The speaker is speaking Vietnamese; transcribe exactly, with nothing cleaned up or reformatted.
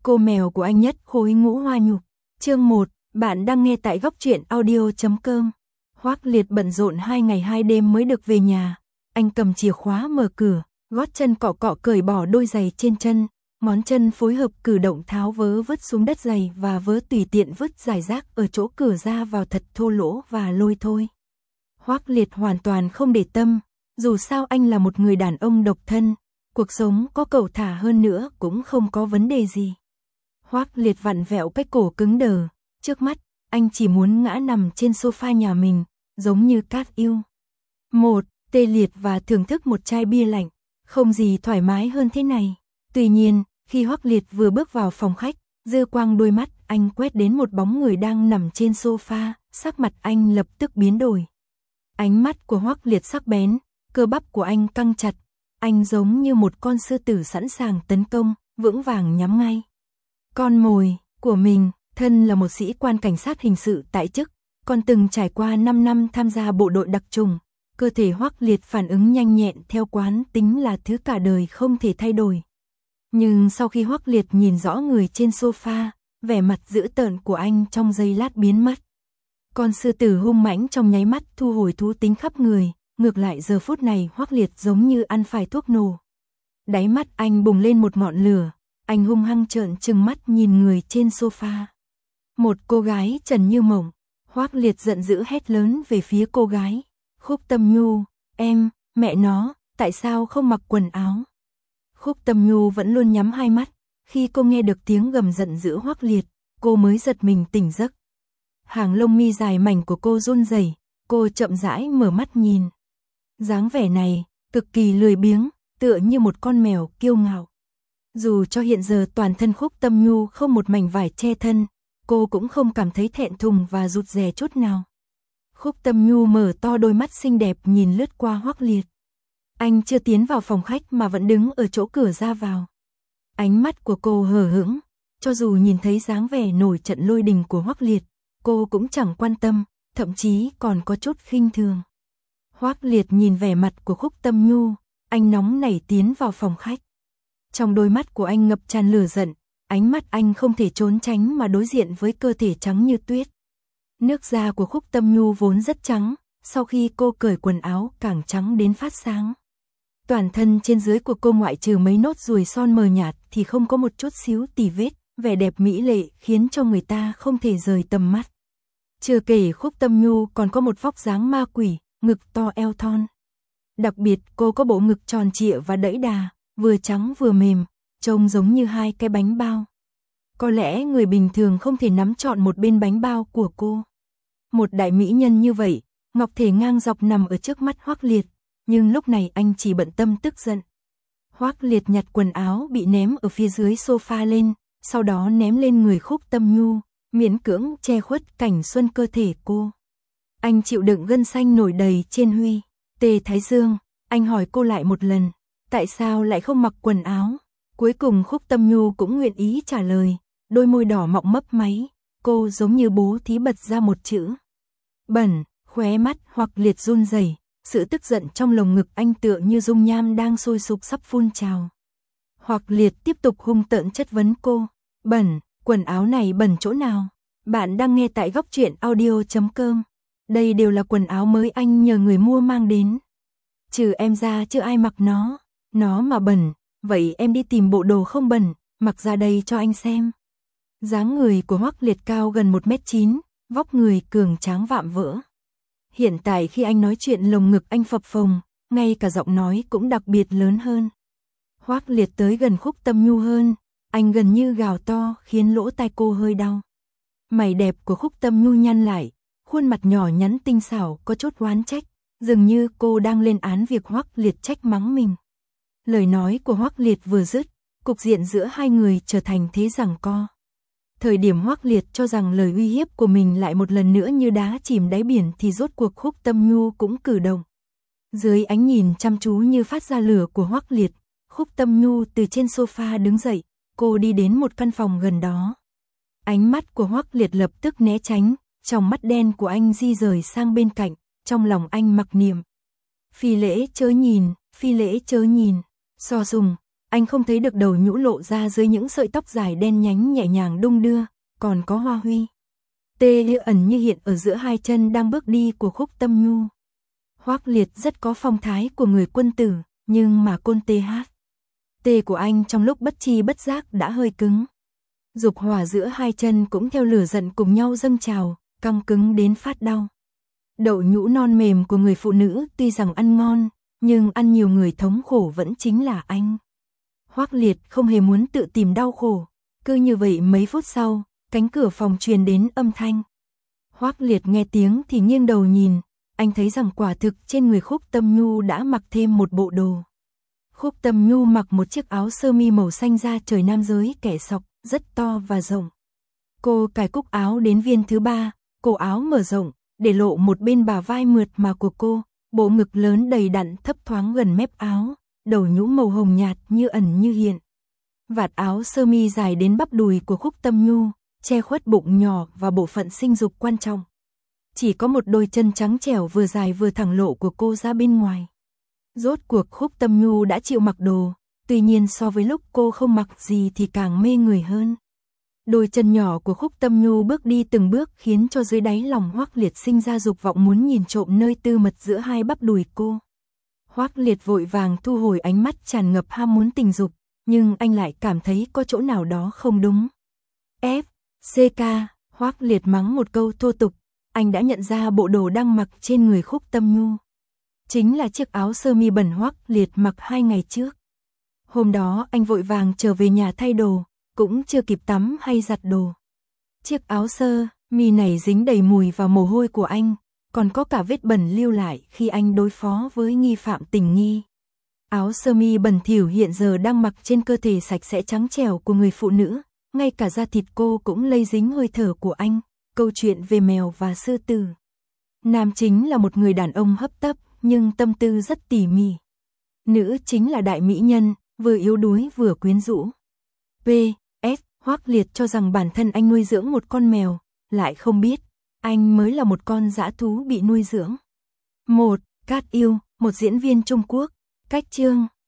Cô mèo của anh nhất khối ngũ hoa nhục. Chương một, bạn đang nghe tại góc truyện audio chấm com. Hoắc Liệt bận rộn hai ngày hai đêm mới được về nhà. Anh cầm chìa khóa mở cửa, gót chân cọ cọ cởi bỏ đôi giày trên chân, ngón chân phối hợp cử động tháo vớ vứt xuống đất giày và vớ tùy tiện vứt rải rác ở chỗ cửa ra vào thật thô lỗ và lôi thôi. Hoắc Liệt hoàn toàn không để tâm, dù sao anh là một người đàn ông độc thân, cuộc sống có cẩu thả hơn nữa cũng không có vấn đề gì. Hoắc Liệt vặn vẹo cái cổ cứng đờ, trước mắt, anh chỉ muốn ngã nằm trên sofa nhà mình, giống như cát yêu. Một, tê liệt và thưởng thức một chai bia lạnh, không gì thoải mái hơn thế này. Tuy nhiên, khi Hoắc Liệt vừa bước vào phòng khách, dư quang đôi mắt anh quét đến một bóng người đang nằm trên sofa, sắc mặt anh lập tức biến đổi. Ánh mắt của Hoắc Liệt sắc bén, cơ bắp của anh căng chặt, anh giống như một con sư tử sẵn sàng tấn công, vững vàng nhắm ngay con mồi của mình. Thân là một sĩ quan cảnh sát hình sự tại chức, còn từng trải qua năm năm tham gia bộ đội đặc trùng, cơ thể Hoắc Liệt phản ứng nhanh nhẹn theo quán tính là thứ cả đời không thể thay đổi. Nhưng sau khi Hoắc Liệt nhìn rõ người trên sofa, vẻ mặt dữ tợn của anh trong giây lát biến mất. Con sư tử hung mãnh trong nháy mắt thu hồi thú tính khắp người, ngược lại giờ phút này Hoắc Liệt giống như ăn phải thuốc nổ. Đáy mắt anh bùng lên một ngọn lửa, anh hung hăng trợn trừng mắt nhìn người trên sofa. Một cô gái trần như mộng. Hoắc Liệt giận dữ hét lớn về phía cô gái. Khúc Tâm Nhu, em, mẹ nó, tại sao không mặc quần áo? Khúc Tâm Nhu vẫn luôn nhắm hai mắt, khi cô nghe được tiếng gầm giận dữ Hoắc Liệt, cô mới giật mình tỉnh giấc. Hàng lông mi dài mảnh của cô run rẩy, cô chậm rãi mở mắt nhìn. Dáng vẻ này, cực kỳ lười biếng, tựa như một con mèo kiêu ngạo. Dù cho hiện giờ toàn thân Khúc Tâm Nhu không một mảnh vải che thân, cô cũng không cảm thấy thẹn thùng và rụt rè chút nào. Khúc Tâm Nhu mở to đôi mắt xinh đẹp nhìn lướt qua Hoắc Liệt. Anh chưa tiến vào phòng khách mà vẫn đứng ở chỗ cửa ra vào. Ánh mắt của cô hờ hững, cho dù nhìn thấy dáng vẻ nổi trận lôi đình của Hoắc Liệt, cô cũng chẳng quan tâm, thậm chí còn có chút khinh thường. Hoắc Liệt nhìn vẻ mặt của Khúc Tâm Nhu, anh nóng nảy tiến vào phòng khách. Trong đôi mắt của anh ngập tràn lửa giận, ánh mắt anh không thể trốn tránh mà đối diện với cơ thể trắng như tuyết. Nước da của Khúc Tâm Nhu vốn rất trắng, sau khi cô cởi quần áo càng trắng đến phát sáng. Toàn thân trên dưới của cô ngoại trừ mấy nốt ruồi son mờ nhạt thì không có một chút xíu tì vết, vẻ đẹp mỹ lệ khiến cho người ta không thể rời tầm mắt. Chưa kể Khúc Tâm Nhu còn có một vóc dáng ma quỷ, ngực to eo thon. Đặc biệt cô có bộ ngực tròn trịa và đẫy đà, vừa trắng vừa mềm, trông giống như hai cái bánh bao. Có lẽ người bình thường không thể nắm trọn một bên bánh bao của cô. Một đại mỹ nhân như vậy, ngọc thể ngang dọc nằm ở trước mắt Hoắc Liệt, nhưng lúc này anh chỉ bận tâm tức giận. Hoắc Liệt nhặt quần áo bị ném ở phía dưới sofa lên, sau đó ném lên người Khúc Tâm Nhu, miễn cưỡng che khuất cảnh xuân cơ thể cô. Anh chịu đựng gân xanh nổi đầy trên huy, tề thái dương, anh hỏi cô lại một lần, tại sao lại không mặc quần áo? Cuối cùng Khúc Tâm Nhu cũng nguyện ý trả lời, đôi môi đỏ mọng mấp máy, cô giống như bố thí bật ra một chữ. Bẩn, khóe mắt Hoắc Liệt run rẩy, sự tức giận trong lồng ngực anh tựa như dung nham đang sôi sục sắp phun trào. Hoắc Liệt tiếp tục hung tợn chất vấn cô, bẩn, quần áo này bẩn chỗ nào? Bạn đang nghe tại góc truyện audio chấm com. Đây đều là quần áo mới anh nhờ người mua mang đến. Trừ em ra chưa ai mặc nó, nó mà bẩn, vậy em đi tìm bộ đồ không bẩn, mặc ra đây cho anh xem. Dáng người của Hoắc Liệt cao gần một mét chín, vóc người cường tráng vạm vỡ. Hiện tại khi anh nói chuyện lồng ngực anh phập phồng, ngay cả giọng nói cũng đặc biệt lớn hơn. Hoắc Liệt tới gần Khúc Tâm Nhu hơn, anh gần như gào to khiến lỗ tai cô hơi đau. Mày đẹp của Khúc Tâm Nhu nhăn lại, khuôn mặt nhỏ nhắn tinh xảo có chút oán trách, dường như cô đang lên án việc Hoắc Liệt trách mắng mình. Lời nói của Hoắc Liệt vừa dứt, cục diện giữa hai người trở thành thế giằng co. Thời điểm Hoắc Liệt cho rằng lời uy hiếp của mình lại một lần nữa như đá chìm đáy biển thì rốt cuộc Khúc Tâm Nhu cũng cử động. Dưới ánh nhìn chăm chú như phát ra lửa của Hoắc Liệt, Khúc Tâm Nhu từ trên sofa đứng dậy, cô đi đến một căn phòng gần đó. Ánh mắt của Hoắc Liệt lập tức né tránh, trong mắt đen của anh di rời sang bên cạnh, trong lòng anh mặc niệm. Phi lễ chớ nhìn, phi lễ chớ nhìn, so dùng, Anh không thấy được đầu nhũ lộ ra dưới những sợi tóc dài đen nhánh nhẹ nhàng đung đưa, còn có Hoa Huy. Tê như ẩn như hiện ở giữa hai chân đang bước đi của Khúc Tâm Nhu. Hoắc Liệt rất có phong thái của người quân tử, nhưng mà côn tê hát. Tê của anh trong lúc bất tri bất giác đã hơi cứng. Dục hỏa giữa hai chân cũng theo lửa giận cùng nhau dâng trào, căng cứng đến phát đau. Đậu nhũ non mềm của người phụ nữ tuy rằng ăn ngon, nhưng ăn nhiều người thống khổ vẫn chính là anh. Hoắc Liệt không hề muốn tự tìm đau khổ, cứ như vậy mấy phút sau, cánh cửa phòng truyền đến âm thanh. Hoắc Liệt nghe tiếng thì nghiêng đầu nhìn, anh thấy rằng quả thực trên người Khúc Tâm Nhu đã mặc thêm một bộ đồ. Khúc Tâm Nhu mặc một chiếc áo sơ mi màu xanh da trời nam giới kẻ sọc, rất to và rộng. Cô cài cúc áo đến viên thứ ba, cổ áo mở rộng, để lộ một bên bả vai mượt mà của cô, bộ ngực lớn đầy đặn thấp thoáng gần mép áo, đầu nhũ màu hồng nhạt như ẩn như hiện. Vạt áo sơ mi dài đến bắp đùi của Khúc Tâm Nhu, che khuất bụng nhỏ và bộ phận sinh dục quan trọng. Chỉ có một đôi chân trắng trẻo vừa dài vừa thẳng lộ của cô ra bên ngoài. Rốt cuộc Khúc Tâm Nhu đã chịu mặc đồ, tuy nhiên so với lúc cô không mặc gì thì càng mê người hơn. Đôi chân nhỏ của Khúc Tâm Nhu bước đi từng bước khiến cho dưới đáy lòng Hoắc Liệt sinh ra dục vọng muốn nhìn trộm nơi tư mật giữa hai bắp đùi cô. Hoắc Liệt vội vàng thu hồi ánh mắt tràn ngập ham muốn tình dục, nhưng anh lại cảm thấy có chỗ nào đó không đúng. F, C K, Hoắc Liệt mắng một câu thô tục, anh đã nhận ra bộ đồ đang mặc trên người Khúc Tâm Nhu. Chính là chiếc áo sơ mi bẩn Hoắc Liệt mặc hai ngày trước. Hôm đó anh vội vàng trở về nhà thay đồ, cũng chưa kịp tắm hay giặt đồ. Chiếc áo sơ mi này dính đầy mùi và mồ hôi của anh, còn có cả vết bẩn lưu lại khi anh đối phó với nghi phạm tình nghi. Áo sơ mi bẩn thỉu hiện giờ đang mặc trên cơ thể sạch sẽ trắng trẻo của người phụ nữ, ngay cả da thịt cô cũng lây dính hơi thở của anh. Câu chuyện về mèo và sư tử. Nam chính là một người đàn ông hấp tấp, nhưng tâm tư rất tỉ mỉ. Nữ chính là đại mỹ nhân, vừa yếu đuối vừa quyến rũ. P S Hoắc Liệt cho rằng bản thân anh nuôi dưỡng một con mèo, lại không biết anh mới là một con dã thú bị nuôi dưỡng. một. Cát Yêu, một diễn viên Trung Quốc. Cách chương